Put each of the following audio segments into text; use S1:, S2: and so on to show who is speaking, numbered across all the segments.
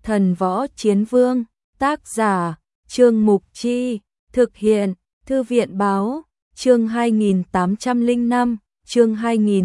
S1: Thần Võ Chiến Vương, tác giả, Trương Mục Chi, thực hiện, Thư viện Báo, chương 2805, chương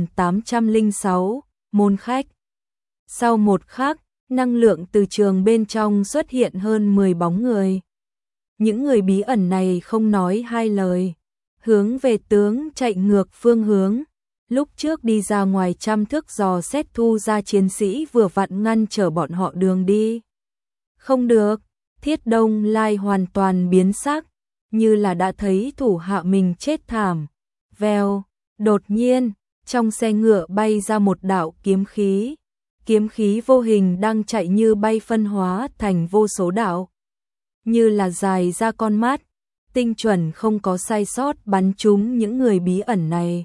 S1: 2806, môn khách. Sau một khắc, năng lượng từ trường bên trong xuất hiện hơn 10 bóng người. Những người bí ẩn này không nói hai lời, hướng về tướng chạy ngược phương hướng. Lúc trước đi ra ngoài trăm thước dò xét Thu gia chiến sĩ vừa vặn ngăn trở bọn họ đường đi. Không được, Thiết Đông Lai hoàn toàn biến sắc, như là đã thấy thủ hạ mình chết thảm. Vèo, đột nhiên, trong xe ngựa bay ra một đạo kiếm khí vô hình đang chạy như bay phân hóa thành vô số đạo. Như là dài ra con mắt, tinh chuẩn không có sai sót bắn trúng những người bí ẩn này.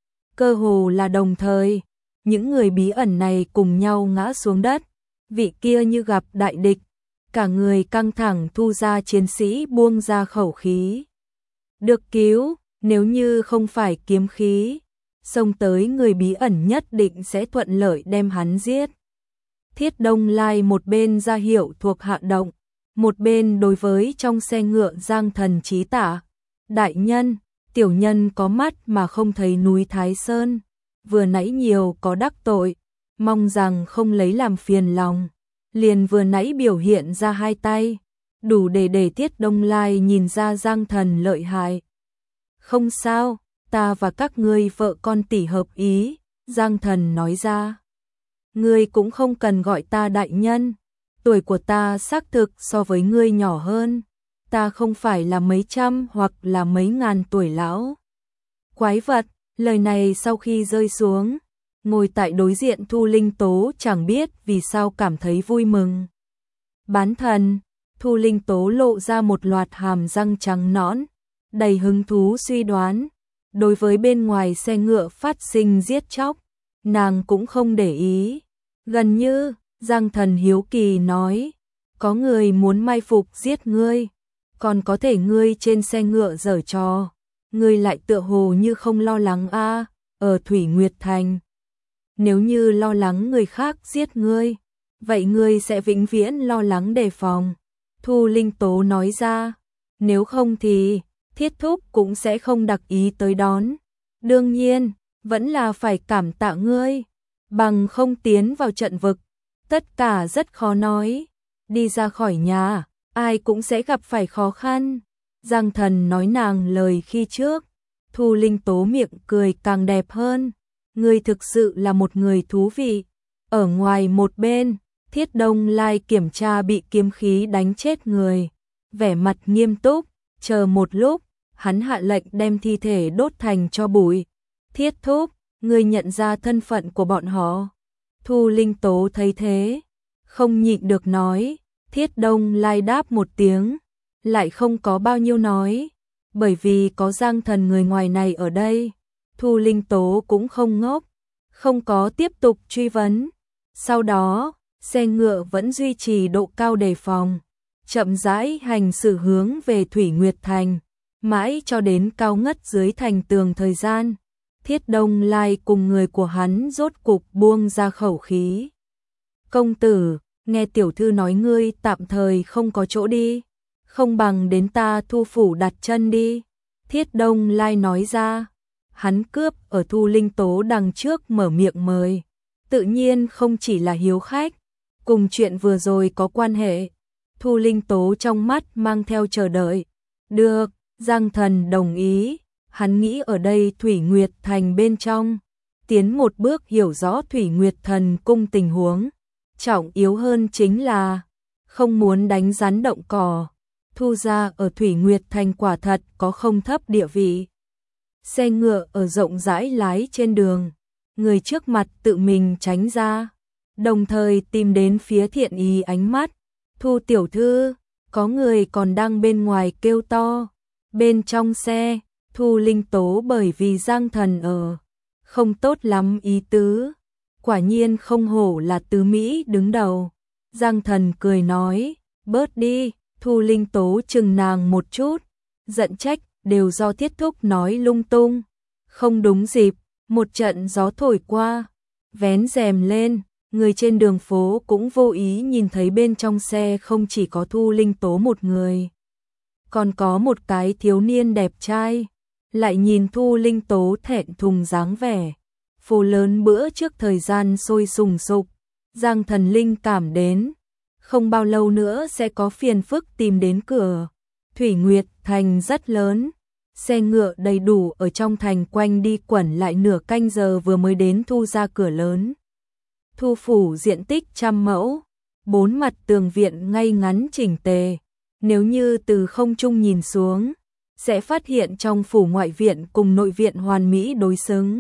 S1: Cơ hồ là đồng thời, những người bí ẩn này cùng nhau ngã xuống đất, vị kia như gặp đại địch, cả người căng thẳng. Thu gia chiến sĩ buông ra khẩu khí. Được cứu, nếu như không phải kiếm khí, xông tới người bí ẩn nhất định sẽ thuận lợi đem hắn giết. Thiết Đông Lai một bên ra hiệu thuộc hạ động, một bên đối với trong xe ngựa Giang Thần chí tả. Đại nhân, tiểu nhân có mắt mà không thấy núi Thái Sơn, vừa nãy nhiều có đắc tội, mong rằng không lấy làm phiền lòng. Liền vừa nãy biểu hiện ra hai tay, đủ để Thiết Đông Lai nhìn ra Giang Thần lợi hại. Không sao, ta và các ngươi vợ con tỷ hợp ý, Giang Thần nói ra. Ngươi cũng không cần gọi ta đại nhân, tuổi của ta xác thực so với ngươi nhỏ hơn, ta không phải là mấy trăm hoặc là mấy ngàn tuổi lão. Quái vật, lời này sau khi rơi xuống, ngồi tại đối diện Thu Linh Tố chẳng biết vì sao cảm thấy vui mừng. Bán thần, Thu Linh Tố lộ ra một loạt hàm răng trắng nõn, đầy hứng thú suy đoán. Đối với bên ngoài xe ngựa phát sinh giết chóc, nàng cũng không để ý. Gần như, Giang Thần hiếu kỳ nói, có người muốn mai phục giết ngươi, còn có thể ngươi trên xe ngựa giở trò, ngươi lại tựa hồ như không lo lắng a. Ở Thủy Nguyệt Thành, nếu như lo lắng người khác giết ngươi, vậy ngươi sẽ vĩnh viễn lo lắng đề phòng. Thu Linh Tố nói ra, nếu không thì Thiết Thúc cũng sẽ không đặc ý tới đón. Đương nhiên, vẫn là phải cảm tạ ngươi, bằng không tiến vào trận vực, tất cả rất khó nói. Đi ra khỏi nhà, ai cũng sẽ gặp phải khó khăn. Giang Thần nói nàng lời khi trước. Thu Linh Tố miệng cười càng đẹp hơn. Ngươi thực sự là một người thú vị. Ở ngoài một bên, Thiết Đông Lai kiểm tra bị kiếm khí đánh chết người, vẻ mặt nghiêm túc. Chờ một lúc, hắn hạ lệnh đem thi thể đốt thành tro bụi. Thiết Thúc, ngươi nhận ra thân phận của bọn họ. Thu Linh Tố thấy thế, không nhịn được nói. Thiết Đông Lai đáp một tiếng, lại không có bao nhiêu nói, bởi vì có Giang Thần người ngoài này ở đây. Thu Linh Tố cũng không ngốc, không có tiếp tục truy vấn. Sau đó, xe ngựa vẫn duy trì độ cao đề phòng, chậm rãi hành xử hướng về Thủy Nguyệt Thành, mãi cho đến cao ngất dưới thành tường thời gian. Thiết Đông Lai cùng người của hắn rốt cục buông ra khẩu khí. Công tử, nghe tiểu thư nói ngươi tạm thời không có chỗ đi, không bằng đến ta Thu phủ đặt chân đi. Thiết Đông Lai nói ra, hắn cướp ở Thu Linh Tố đằng trước mở miệng mời, tự nhiên không chỉ là hiếu khách, cùng chuyện vừa rồi có quan hệ. Thu Linh Tố trong mắt mang theo chờ đợi. Được, Giang Thần đồng ý, hắn nghĩ ở đây Thủy Nguyệt Thành bên trong, tiến một bước hiểu rõ Thủy Nguyệt Thần cung tình huống. Trọng yếu hơn chính là không muốn đánh rắn động cỏ. Thu gia ở Thủy Nguyệt Thành quả thật có không thấp địa vị. Xe ngựa ở rộng rãi lái trên đường, người trước mặt tự mình tránh ra, đồng thời tìm đến phía thiện ý ánh mắt. Thu tiểu thư, có người còn đang bên ngoài kêu to. Bên trong xe, Thu Linh Tố bởi vì Giang Thần ở, không tốt lắm ý tứ. Quả nhiên không hổ là tứ Mỹ đứng đầu. Giang Thần cười nói, bớt đi. Thu Linh Tố chừng nàng một chút, giận trách, đều do Thiết Thúc nói lung tung. Không đúng dịp, một trận gió thổi qua, vén rèm lên, Người trên đường phố cũng vô ý nhìn thấy bên trong xe không chỉ có Thu Linh Tố một người, còn có một cái thiếu niên đẹp trai. Lại nhìn Thu Linh Tố thẹn thùng dáng vẻ, phố lớn bữa trước thời gian sôi sùng sục, Giang Thần linh cảm đến, không bao lâu nữa sẽ có phiền phức tìm đến cửa. Thủy Nguyệt thành rất lớn, xe ngựa đầy đủ ở trong thành quanh đi quẩn lại nửa canh giờ vừa mới đến Thu ra cửa lớn. Thu phủ diện tích 100 mẫu, 4 mặt tường viện ngay ngắn chỉnh tề. Nếu như từ không trung nhìn xuống, sẽ phát hiện trong phủ ngoại viện cùng nội viện hoàn mỹ đối xứng.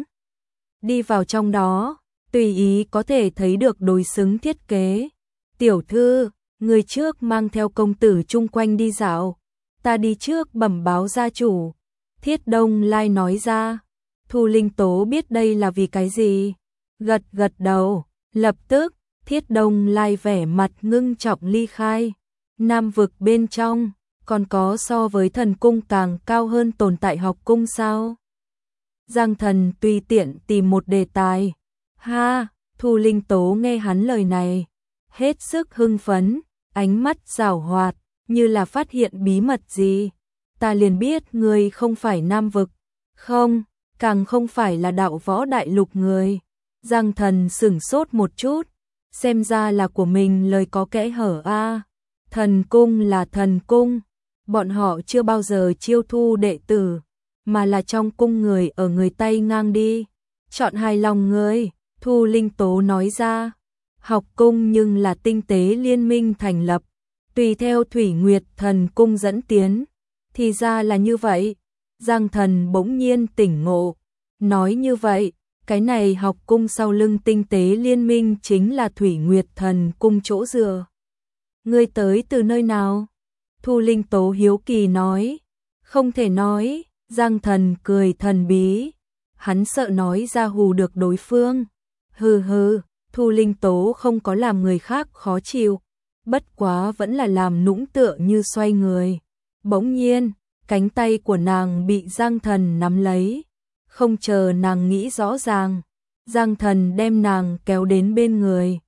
S1: Đi vào trong đó, tùy ý có thể thấy được đối xứng thiết kế. Tiểu thư, người trước mang theo công tử chung quanh đi dạo, ta đi trước bẩm báo gia chủ. Thiết Đông Lai nói ra. Thu Linh Tố biết đây là vì cái gì, gật gật đầu, lập tức Thiết Đông Lai vẻ mặt ngưng trọng ly khai. Nam vực bên trong, còn có so với thần cung càng cao hơn tồn tại học cung sao? Giang Thần tùy tiện tìm một đề tài. Ha, Thu Linh Tố nghe hắn lời này, hết sức hưng phấn, ánh mắt giảo hoạt, như là phát hiện bí mật gì. Ta liền biết người không phải Nam vực, không, càng không phải là đạo võ đại lục người. Giang Thần sửng sốt một chút, xem ra là của mình lời có kẽ hở a. Thần cung là thần cung, bọn họ chưa bao giờ chiêu thu đệ tử, mà là trong cung người ở người Tây ngang đi. Chọn hài lòng người, Thu Linh Tố nói ra. Học cung nhưng là tinh tế liên minh thành lập, tùy theo Thủy Nguyệt thần cung dẫn tiến. Thì ra là như vậy. Giang Thần bỗng nhiên tỉnh ngộ, nói như vậy, cái này học cung sau lưng tinh tế liên minh chính là Thủy Nguyệt thần cung chỗ dựa. Ngươi tới từ nơi nào? Thu Linh Tố hiếu kỳ nói. Không thể nói. Giang Thần cười thần bí, hắn sợ nói ra hù được đối phương. Hừ hừ, Thu Linh Tố không có làm người khác khó chịu, bất quá vẫn là làm nũng tựa như xoay người. Bỗng nhiên, cánh tay của nàng bị Giang Thần nắm lấy, không chờ nàng nghĩ rõ ràng, Giang Thần đem nàng kéo đến bên người.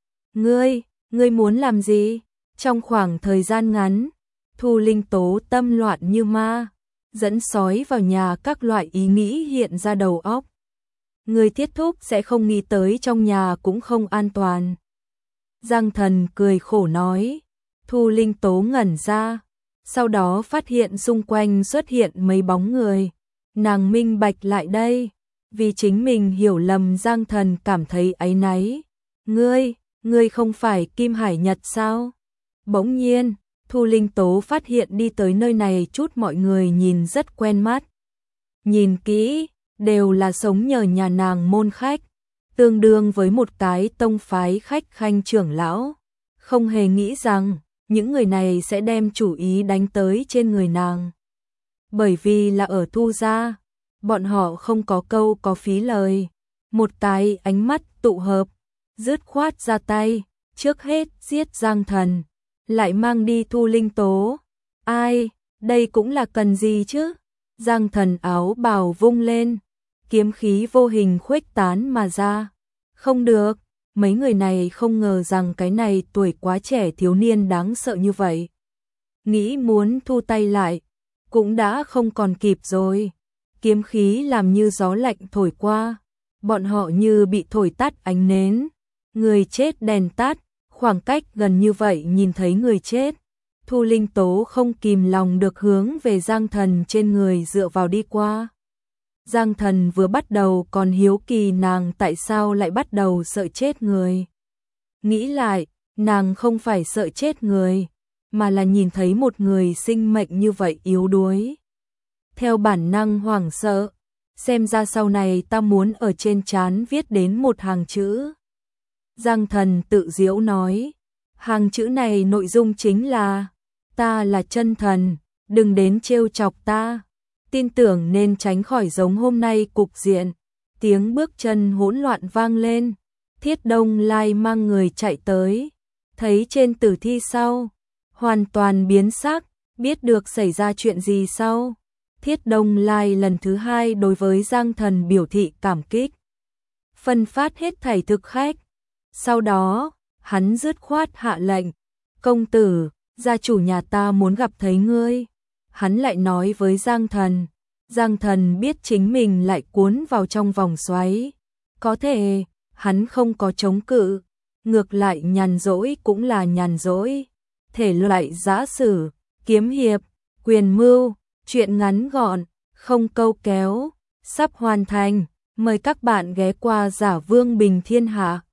S1: Ngươi muốn làm gì? Trong khoảng thời gian ngắn, Thu Linh Tố tâm loạn như ma, dẫn sói vào nhà, các loại ý nghĩ hiện ra đầu óc. Người Thiết Thúc sẽ không nghĩ tới trong nhà cũng không an toàn. Giang Thần cười khổ nói. Thu Linh Tố ngẩn ra, sau đó phát hiện xung quanh xuất hiện mấy bóng người. Nàng minh bạch lại đây, vì chính mình hiểu lầm Giang Thần cảm thấy áy náy. Ngươi không phải Kim Hải Nhật sao? Bỗng nhiên, Thu Linh Tố phát hiện đi tới nơi này chút mọi người nhìn rất quen mắt. Nhìn kỹ, đều là sống nhờ nhà nàng môn khách, tương đương với một cái tông phái khách khanh trưởng lão. Không hề nghĩ rằng, những người này sẽ đem chủ ý đánh tới trên người nàng. Bởi vì là ở Thu gia, bọn họ không có câu có phí lời. Một cái ánh mắt tụ hợp, dứt khoát ra tay, trước hết giết Giang Thần, lại mang đi Thu Linh Tố. Ai, đây cũng là cần gì chứ? Giang Thần áo bào vung lên, kiếm khí vô hình khuếch tán mà ra. Không được, mấy người này không ngờ rằng cái này tuổi quá trẻ thiếu niên đáng sợ như vậy. Nghĩ muốn thu tay lại, cũng đã không còn kịp rồi. Kiếm khí làm như gió lạnh thổi qua, bọn họ như bị thổi tắt ánh nến. Người chết đèn tắt, khoảng cách gần như vậy nhìn thấy người chết. Thu Linh Tố không kìm lòng được hướng về Giang Thần trên người dựa vào đi qua. Giang Thần vừa bắt đầu còn hiếu kỳ nàng tại sao lại bắt đầu sợ chết người. Nghĩ lại, nàng không phải sợ chết người, mà là nhìn thấy một người sinh mệnh như vậy yếu đuối. Theo bản năng hoảng sợ, xem ra sau này ta muốn ở trên trán viết đến một hàng chữ. Giang Thần tự giễu nói, hàng chữ này nội dung chính là, ta là chân thần, đừng đến trêu chọc ta. Tin tưởng nên tránh khỏi giống hôm nay cục diện. Tiếng bước chân hỗn loạn vang lên, Thiết Đông Lai mang người chạy tới, thấy trên tử thi sau, hoàn toàn biến sắc, biết được xảy ra chuyện gì sau. Thiết Đông Lai lần thứ hai đối với Giang Thần biểu thị cảm kích, phân phát hết thảy thực khách. Sau đó, hắn dứt khoát hạ lệnh, công tử, gia chủ nhà ta muốn gặp thấy ngươi. Hắn lại nói với Giang Thần. Giang Thần biết chính mình lại cuốn vào trong vòng xoáy. Có thể, hắn không có chống cự. Ngược lại nhàn rỗi cũng là nhàn rỗi. Thể loại giã sử, kiếm hiệp, quyền mưu, truyện ngắn gọn, không câu kéo, sắp hoàn thành. Mời các bạn ghé qua Giả Vương Bình Thiên Hạ.